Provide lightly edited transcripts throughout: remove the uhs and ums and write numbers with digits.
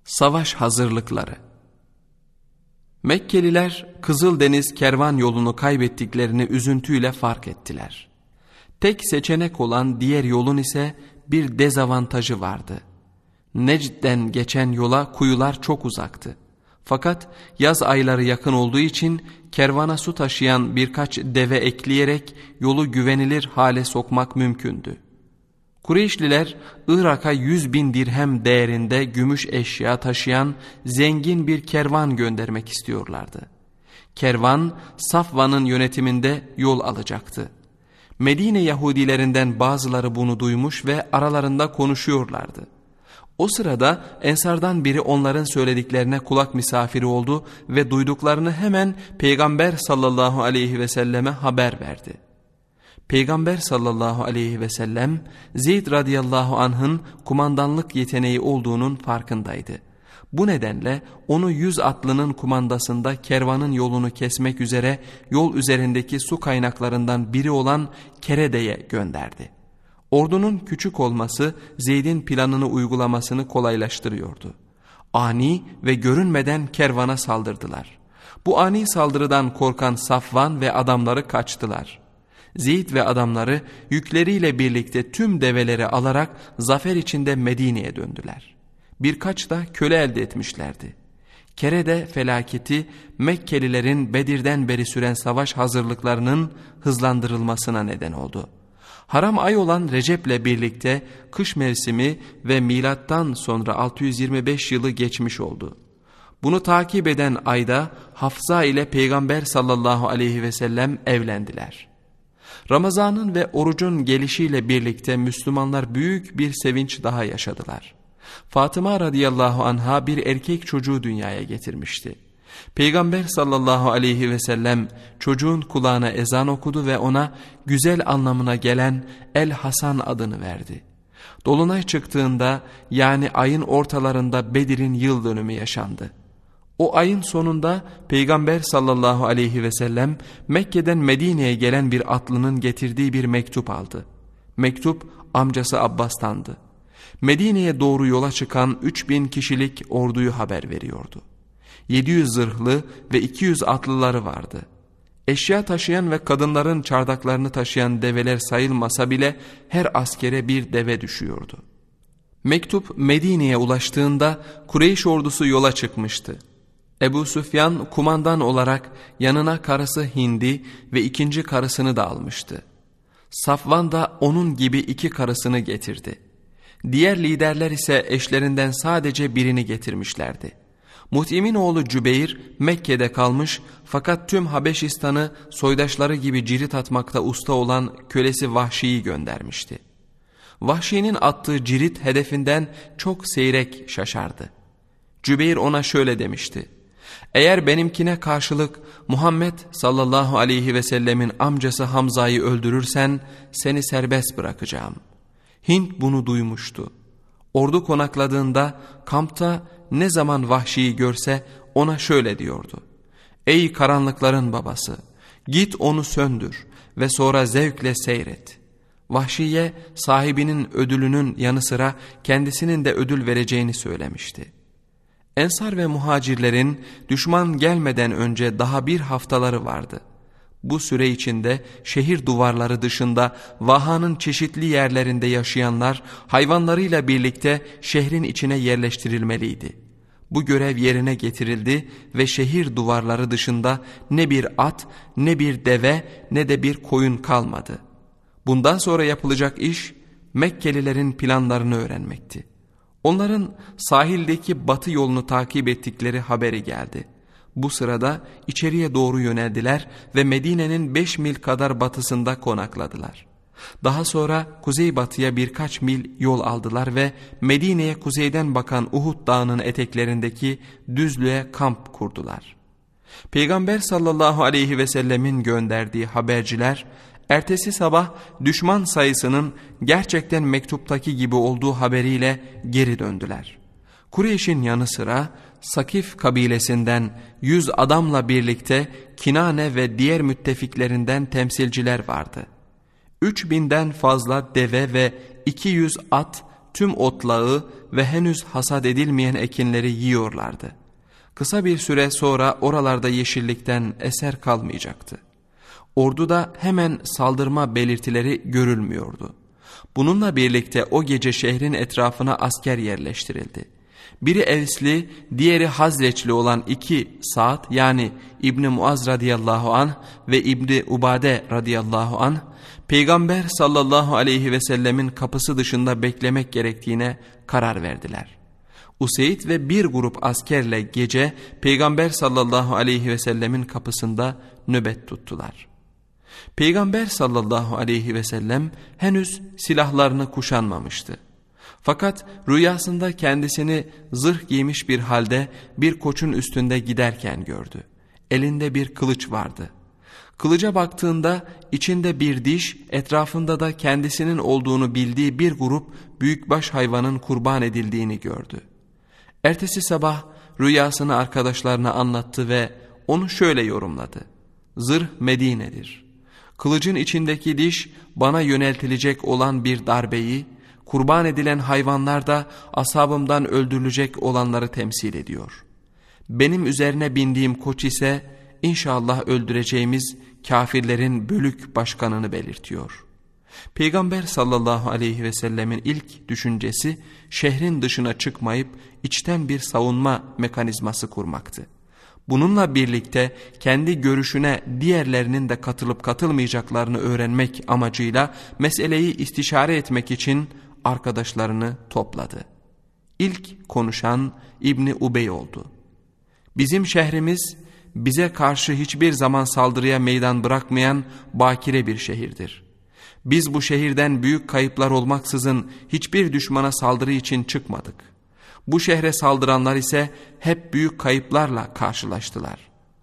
Savaş hazırlıkları. Mekkeliler Kızıldeniz kervan yolunu kaybettiklerini üzüntüyle fark ettiler. Tek seçenek olan diğer yolun ise bir dezavantajı vardı. Necd'den geçen yola kuyular çok uzaktı. Fakat yaz ayları yakın olduğu için kervana su taşıyan birkaç deve ekleyerek yolu güvenilir hale sokmak mümkündü. Kureyşliler Irak'a 100.000 dirhem değerinde gümüş eşya taşıyan zengin bir kervan göndermek istiyorlardı. Kervan Safvan'ın yönetiminde yol alacaktı. Medine Yahudilerinden bazıları bunu duymuş ve aralarında konuşuyorlardı. O sırada Ensardan biri onların söylediklerine kulak misafiri oldu ve duyduklarını hemen Peygamber sallallahu aleyhi ve selleme haber verdi. Peygamber sallallahu aleyhi ve sellem Zeyd radıyallahu anh'ın kumandanlık yeteneği olduğunun farkındaydı. Bu nedenle onu 100 atlının kumandasında kervanın yolunu kesmek üzere yol üzerindeki su kaynaklarından biri olan Kerede'ye gönderdi. Ordunun küçük olması Zeyd'in planını uygulamasını kolaylaştırıyordu. Ani ve görünmeden kervana saldırdılar. Bu ani saldırıdan korkan Safvan ve adamları kaçtılar. Zeyd ve adamları yükleriyle birlikte tüm develeri alarak zafer içinde Medine'ye döndüler. Birkaç da köle elde etmişlerdi. Kerede felaketi Mekkelilerin Bedir'den beri süren savaş hazırlıklarının hızlandırılmasına neden oldu. Haram ay olan Recep'le birlikte kış mevsimi ve milattan sonra 625 yılı geçmiş oldu. Bunu takip eden ayda Hafsa ile Peygamber sallallahu aleyhi ve sellem evlendiler. Ramazan'ın ve orucun gelişiyle birlikte Müslümanlar büyük bir sevinç daha yaşadılar. Fatıma radıyallahu anha bir erkek çocuğu dünyaya getirmişti. Peygamber sallallahu aleyhi ve sellem çocuğun kulağına ezan okudu ve ona güzel anlamına gelen El Hasan adını verdi. Dolunay çıktığında yani ayın ortalarında Bedir'in yıl dönümü yaşandı. O ayın sonunda Peygamber sallallahu aleyhi ve sellem Mekke'den Medine'ye gelen bir atlının getirdiği bir mektup aldı. Mektup amcası Abbas'tandı. Medine'ye doğru yola çıkan 3000 kişilik orduyu haber veriyordu. 700 zırhlı ve 200 atlıları vardı. Eşya taşıyan ve kadınların çardaklarını taşıyan develer sayılmasa bile her askere bir deve düşüyordu. Mektup Medine'ye ulaştığında Kureyş ordusu yola çıkmıştı. Ebu Süfyan kumandan olarak yanına karısı Hindi ve ikinci karısını da almıştı. Safvan da onun gibi 2 karısını getirdi. Diğer liderler ise eşlerinden sadece birini getirmişlerdi. Mut'im'in oğlu Cübeyr Mekke'de kalmış fakat tüm Habeşistan'ı soydaşları gibi cirit atmakta usta olan kölesi Vahşi'yi göndermişti. Vahşi'nin attığı cirit hedefinden çok seyrek şaşardı. Cübeyr ona şöyle demişti: "Eğer benimkine karşılık Muhammed sallallahu aleyhi ve sellemin amcası Hamza'yı öldürürsen seni serbest bırakacağım." Hint bunu duymuştu. Ordu konakladığında kampta ne zaman Vahşi'yi görse ona şöyle diyordu: "Ey karanlıkların babası, git onu söndür ve sonra zevkle seyret." Vahşi'ye sahibinin ödülünün yanı sıra kendisinin de ödül vereceğini söylemişti. Ensar ve muhacirlerin düşman gelmeden önce daha bir haftaları vardı. Bu süre içinde şehir duvarları dışında vahanın çeşitli yerlerinde yaşayanlar hayvanlarıyla birlikte şehrin içine yerleştirilmeliydi. Bu görev yerine getirildi ve şehir duvarları dışında ne bir at, ne bir deve, ne de bir koyun kalmadı. Bundan sonra yapılacak iş Mekkelilerin planlarını öğrenmekti. Onların sahildeki batı yolunu takip ettikleri haberi geldi. Bu sırada içeriye doğru yöneldiler ve Medine'nin 5 mil kadar batısında konakladılar. Daha sonra kuzeybatıya birkaç mil yol aldılar ve Medine'ye kuzeyden bakan Uhud Dağı'nın eteklerindeki düzlüğe kamp kurdular. Peygamber sallallahu aleyhi ve sellemin gönderdiği haberciler ertesi sabah düşman sayısının gerçekten mektuptaki gibi olduğu haberiyle geri döndüler. Kureyş'in yanı sıra Sakif kabilesinden 100 adamla birlikte Kinane ve diğer müttefiklerinden temsilciler vardı. 3000'den fazla deve ve 200 at tüm otlağı ve henüz hasat edilmeyen ekinleri yiyorlardı. Kısa bir süre sonra oralarda yeşillikten eser kalmayacaktı. Orduda hemen saldırma belirtileri görülmüyordu. Bununla birlikte o gece şehrin etrafına asker yerleştirildi. Biri Evsli, diğeri Hazreçli olan 2 Sa'd yani İbni Muaz radıyallahu anh ve İbni Ubade radıyallahu anh, Peygamber sallallahu aleyhi ve sellemin kapısı dışında beklemek gerektiğine karar verdiler. Useyd ve bir grup askerle gece Peygamber sallallahu aleyhi ve sellemin kapısında nöbet tuttular. Peygamber sallallahu aleyhi ve sellem henüz silahlarını kuşanmamıştı. Fakat rüyasında kendisini zırh giymiş bir halde bir koçun üstünde giderken gördü. Elinde bir kılıç vardı. Kılıca baktığında içinde bir diş, etrafında da kendisinin olduğunu bildiği bir grup büyükbaş hayvanın kurban edildiğini gördü. Ertesi sabah rüyasını arkadaşlarına anlattı ve onu şöyle yorumladı. Zırh Medine'dir. Kılıcın içindeki diş bana yöneltilecek olan bir darbeyi, kurban edilen hayvanlar da ashabımdan öldürülecek olanları temsil ediyor. Benim üzerine bindiğim koç ise inşallah öldüreceğimiz kafirlerin bölük başkanını belirtiyor. Peygamber sallallahu aleyhi ve sellemin ilk düşüncesi şehrin dışına çıkmayıp içten bir savunma mekanizması kurmaktı. Bununla birlikte kendi görüşüne diğerlerinin de katılıp katılmayacaklarını öğrenmek amacıyla meseleyi istişare etmek için arkadaşlarını topladı. İlk konuşan İbni Ubey oldu. Bizim şehrimiz bize karşı hiçbir zaman saldırıya meydan bırakmayan bakire bir şehirdir. Biz bu şehirden büyük kayıplar olmaksızın hiçbir düşmana saldırı için çıkmadık. Bu şehre saldıranlar ise hep büyük kayıplarla karşılaştılar.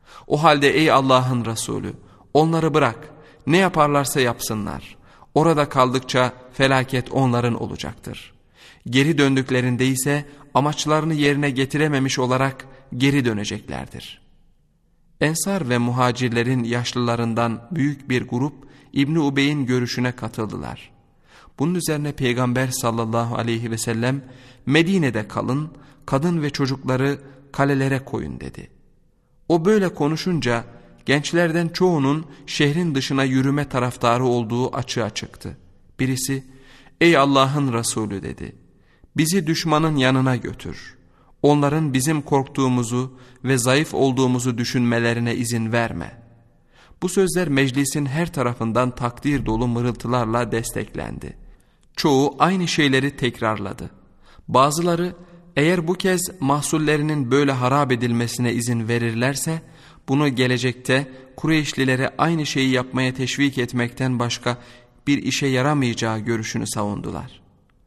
O halde ey Allah'ın Resulü, onları bırak, ne yaparlarsa yapsınlar. Orada kaldıkça felaket onların olacaktır. Geri döndüklerinde ise amaçlarını yerine getirememiş olarak geri döneceklerdir. Ensar ve muhacirlerin yaşlılarından büyük bir grup İbni Ubey'in görüşüne katıldılar. Bunun üzerine Peygamber sallallahu aleyhi ve sellem Medine'de kalın, kadın ve çocukları kalelere koyun dedi. O böyle konuşunca gençlerden çoğunun şehrin dışına yürüme taraftarı olduğu açığa çıktı. Birisi ey Allah'ın Resulü dedi, bizi düşmanın yanına götür. Onların bizim korktuğumuzu ve zayıf olduğumuzu düşünmelerine izin verme. Bu sözler meclisin her tarafından takdir dolu mırıltılarla desteklendi. Çoğu aynı şeyleri tekrarladı. Bazıları eğer bu kez mahsullerinin böyle harap edilmesine izin verirlerse bunu gelecekte Kureyşlilere aynı şeyi yapmaya teşvik etmekten başka bir işe yaramayacağı görüşünü savundular.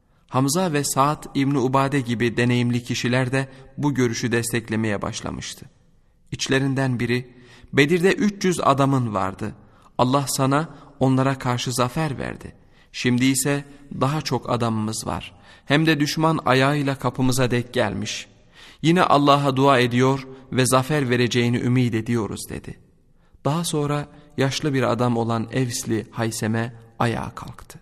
Hamza ve Sa'd İbni Ubade gibi deneyimli kişiler de bu görüşü desteklemeye başlamıştı. İçlerinden biri, Bedir'de 300 adamın vardı. Allah sana onlara karşı zafer verdi. Şimdi ise daha çok adamımız var. Hem de düşman ayağıyla kapımıza dek gelmiş. Yine Allah'a dua ediyor ve zafer vereceğini ümit ediyoruz dedi. Daha sonra yaşlı bir adam olan Evsli Hayseme ayağa kalktı.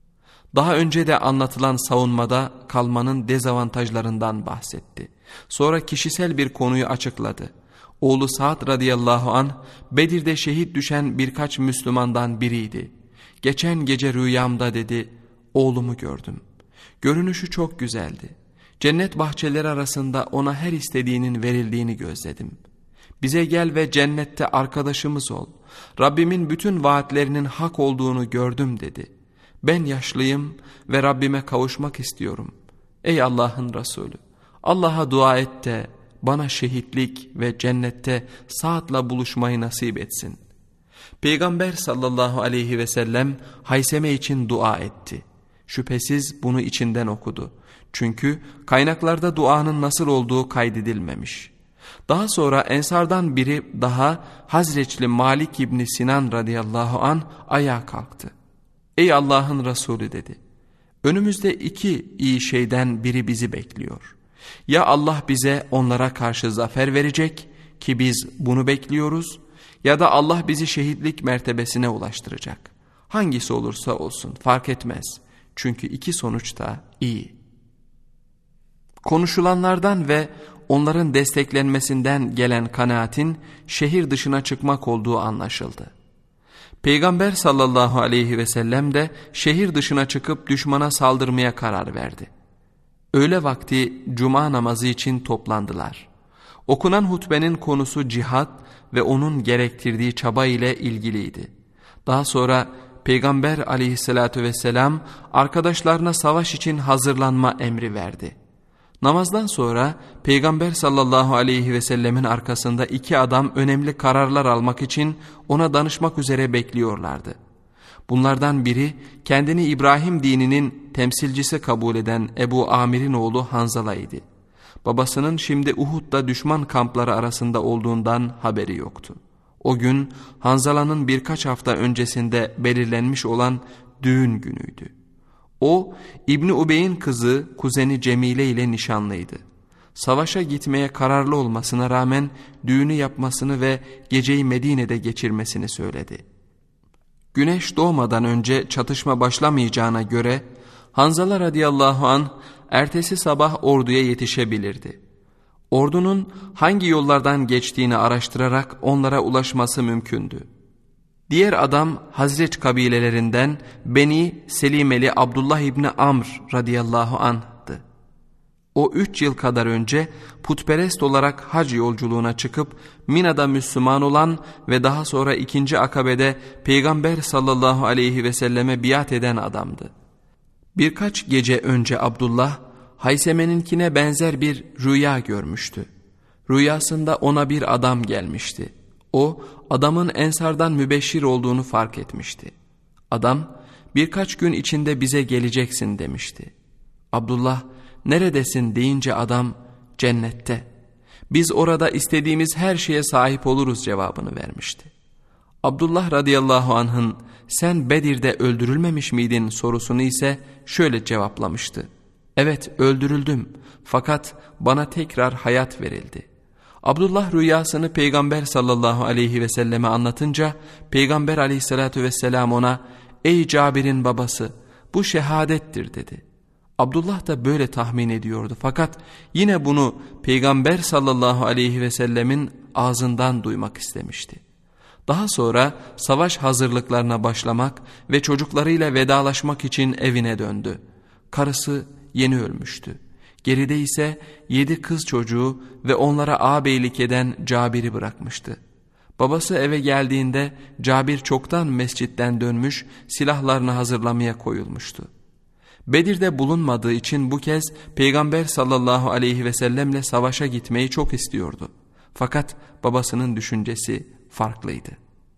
Daha önce de anlatılan savunmada kalmanın dezavantajlarından bahsetti. Sonra kişisel bir konuyu açıkladı. Oğlu Sa'd radıyallahu anh Bedir'de şehit düşen birkaç Müslümandan biriydi. Geçen gece rüyamda dedi, oğlumu gördüm. Görünüşü çok güzeldi. Cennet bahçeleri arasında ona her istediğinin verildiğini gözledim. Bize gel ve cennette arkadaşımız ol. Rabbimin bütün vaatlerinin hak olduğunu gördüm dedi. Ben yaşlıyım ve Rabbime kavuşmak istiyorum. Ey Allah'ın Resulü, Allah'a dua et de bana şehitlik ve cennette Sa'd'la buluşmayı nasip etsin. Peygamber sallallahu aleyhi ve sellem Hayseme için dua etti. Şüphesiz bunu içinden okudu. Çünkü kaynaklarda duanın nasıl olduğu kaydedilmemiş. Daha sonra Ensardan biri daha Hazreçli Malik İbni Sinan radıyallahu an ayağa kalktı. Ey Allah'ın Resulü dedi. Önümüzde 2 iyi şeyden biri bizi bekliyor. Ya Allah bize onlara karşı zafer verecek ki biz bunu bekliyoruz, ya da Allah bizi şehitlik mertebesine ulaştıracak. Hangisi olursa olsun fark etmez. Çünkü 2 sonuç da iyi. Konuşulanlardan ve onların desteklenmesinden gelen kanaatin şehir dışına çıkmak olduğu anlaşıldı. Peygamber sallallahu aleyhi ve sellem de şehir dışına çıkıp düşmana saldırmaya karar verdi. Öğle vakti cuma namazı için toplandılar. Okunan hutbenin konusu cihat ve onun gerektirdiği çaba ile ilgiliydi. Daha sonra Peygamber aleyhissalatü vesselam arkadaşlarına savaş için hazırlanma emri verdi. Namazdan sonra Peygamber sallallahu aleyhi ve sellemin arkasında iki adam önemli kararlar almak için ona danışmak üzere bekliyorlardı. Bunlardan biri kendini İbrahim dininin temsilcisi kabul eden Ebu Amir'in oğlu Hanzala idi. Babasının şimdi Uhud'da düşman kampları arasında olduğundan haberi yoktu. O gün Hanzala'nın birkaç hafta öncesinde belirlenmiş olan düğün günüydü. O, İbni Ubey'in kızı kuzeni Cemile ile nişanlıydı. Savaşa gitmeye kararlı olmasına rağmen düğünü yapmasını ve geceyi Medine'de geçirmesini söyledi. Güneş doğmadan önce çatışma başlamayacağına göre Hanzala radıyallahu anh ertesi sabah orduya yetişebilirdi. Ordunun hangi yollardan geçtiğini araştırarak onlara ulaşması mümkündü. Diğer adam Hazreç kabilelerinden Beni Selimeli Abdullah İbni Amr radıyallahu anh'tı. O 3 yıl kadar önce putperest olarak hac yolculuğuna çıkıp Mina'da Müslüman olan ve daha sonra 2. Akabe'de Peygamber sallallahu aleyhi ve selleme biat eden adamdı. Birkaç gece önce Abdullah Hayseme'ninkine benzer bir rüya görmüştü. Rüyasında ona bir adam gelmişti. O adamın Ensardan mübeşşir olduğunu fark etmişti. Adam birkaç gün içinde bize geleceksin demişti. Abdullah neredesin deyince adam cennette. Biz orada istediğimiz her şeye sahip oluruz cevabını vermişti. Abdullah radıyallahu anh'ın sen Bedir'de öldürülmemiş miydin sorusunu ise şöyle cevaplamıştı. Evet öldürüldüm fakat bana tekrar hayat verildi. Abdullah rüyasını Peygamber sallallahu aleyhi ve selleme anlatınca Peygamber aleyhissalatü vesselam ona ey Cabir'in babası bu şehadettir dedi. Abdullah da böyle tahmin ediyordu fakat yine bunu Peygamber sallallahu aleyhi ve sellemin ağzından duymak istemişti. Daha sonra savaş hazırlıklarına başlamak ve çocuklarıyla vedalaşmak için evine döndü. Karısı yeni ölmüştü. Geride ise 7 kız çocuğu ve onlara ağabeylik eden Cabir'i bırakmıştı. Babası eve geldiğinde Cabir çoktan mescitten dönmüş, silahlarını hazırlamaya koyulmuştu. Bedir'de bulunmadığı için bu kez Peygamber sallallahu aleyhi ve sellemle savaşa gitmeyi çok istiyordu. Fakat babasının düşüncesi farklıydı.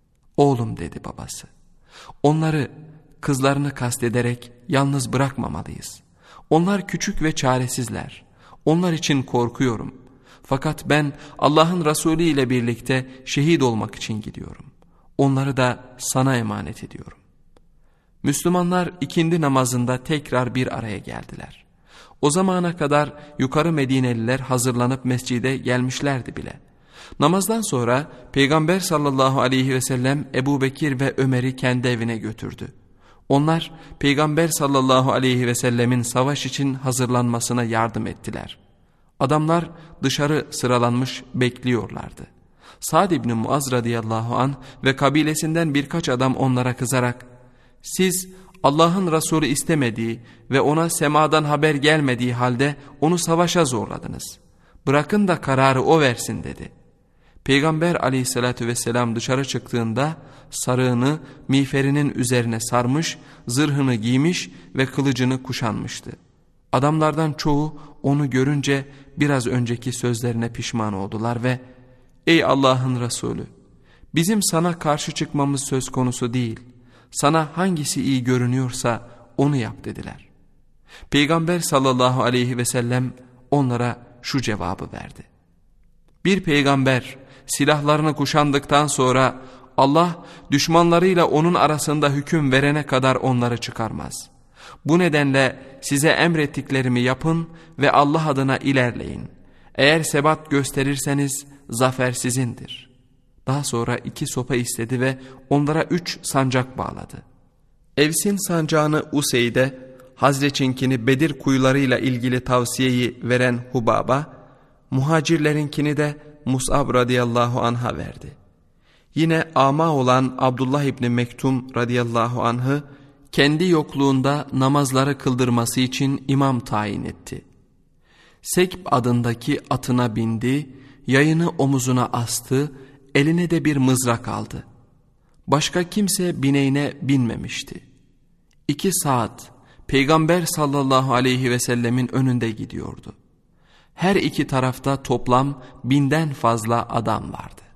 Oğlum dedi babası, onları, kızlarını kastederek yalnız bırakmamalıyız. Onlar küçük ve çaresizler. Onlar için korkuyorum. Fakat ben Allah'ın Resulü ile birlikte şehit olmak için gidiyorum. Onları da sana emanet ediyorum. Müslümanlar ikindi namazında tekrar bir araya geldiler. O zamana kadar yukarı Medineliler hazırlanıp mescide gelmişlerdi bile. Namazdan sonra Peygamber sallallahu aleyhi ve sellem Ebu Bekir ve Ömer'i kendi evine götürdü. Onlar Peygamber sallallahu aleyhi ve sellemin savaş için hazırlanmasına yardım ettiler. Adamlar dışarı sıralanmış bekliyorlardı. Sa'd ibn Muaz radıyallahu anh ve kabilesinden birkaç adam onlara kızarak siz Allah'ın Resulü istemediği ve ona semadan haber gelmediği halde onu savaşa zorladınız. Bırakın da kararı o versin dedi. Peygamber aleyhissalatü vesselam dışarı çıktığında sarığını miğferinin üzerine sarmış, zırhını giymiş ve kılıcını kuşanmıştı. Adamlardan çoğu onu görünce biraz önceki sözlerine pişman oldular ve ''Ey Allah'ın Resulü, bizim sana karşı çıkmamız söz konusu değil, sana hangisi iyi görünüyorsa onu yap.'' dediler. Peygamber sallallahu aleyhi ve sellem onlara şu cevabı verdi. Bir peygamber silahlarını kuşandıktan sonra Allah düşmanlarıyla onun arasında hüküm verene kadar onları çıkarmaz. Bu nedenle size emrettiklerimi yapın ve Allah adına ilerleyin. Eğer sebat gösterirseniz zafer sizindir. Daha sonra 2 sopa istedi ve onlara 3 sancak bağladı. Evs'in sancağını Useyd'e, Hazreç'inkini Bedir kuyularıyla ilgili tavsiyeyi veren Hubab'a, muhacirlerinkini de Mus'ab radıyallahu anh'a verdi. Yine ama olan Abdullah İbni Mektum radıyallahu anh'ı kendi yokluğunda namazları kıldırması için imam tayin etti. Sekb adındaki atına bindi, yayını omuzuna astı, eline de bir mızrak aldı. Başka kimse bineğine binmemişti. 2 saat Peygamber sallallahu aleyhi ve sellemin önünde gidiyordu. Her iki tarafta toplam 1000'den fazla adam vardı.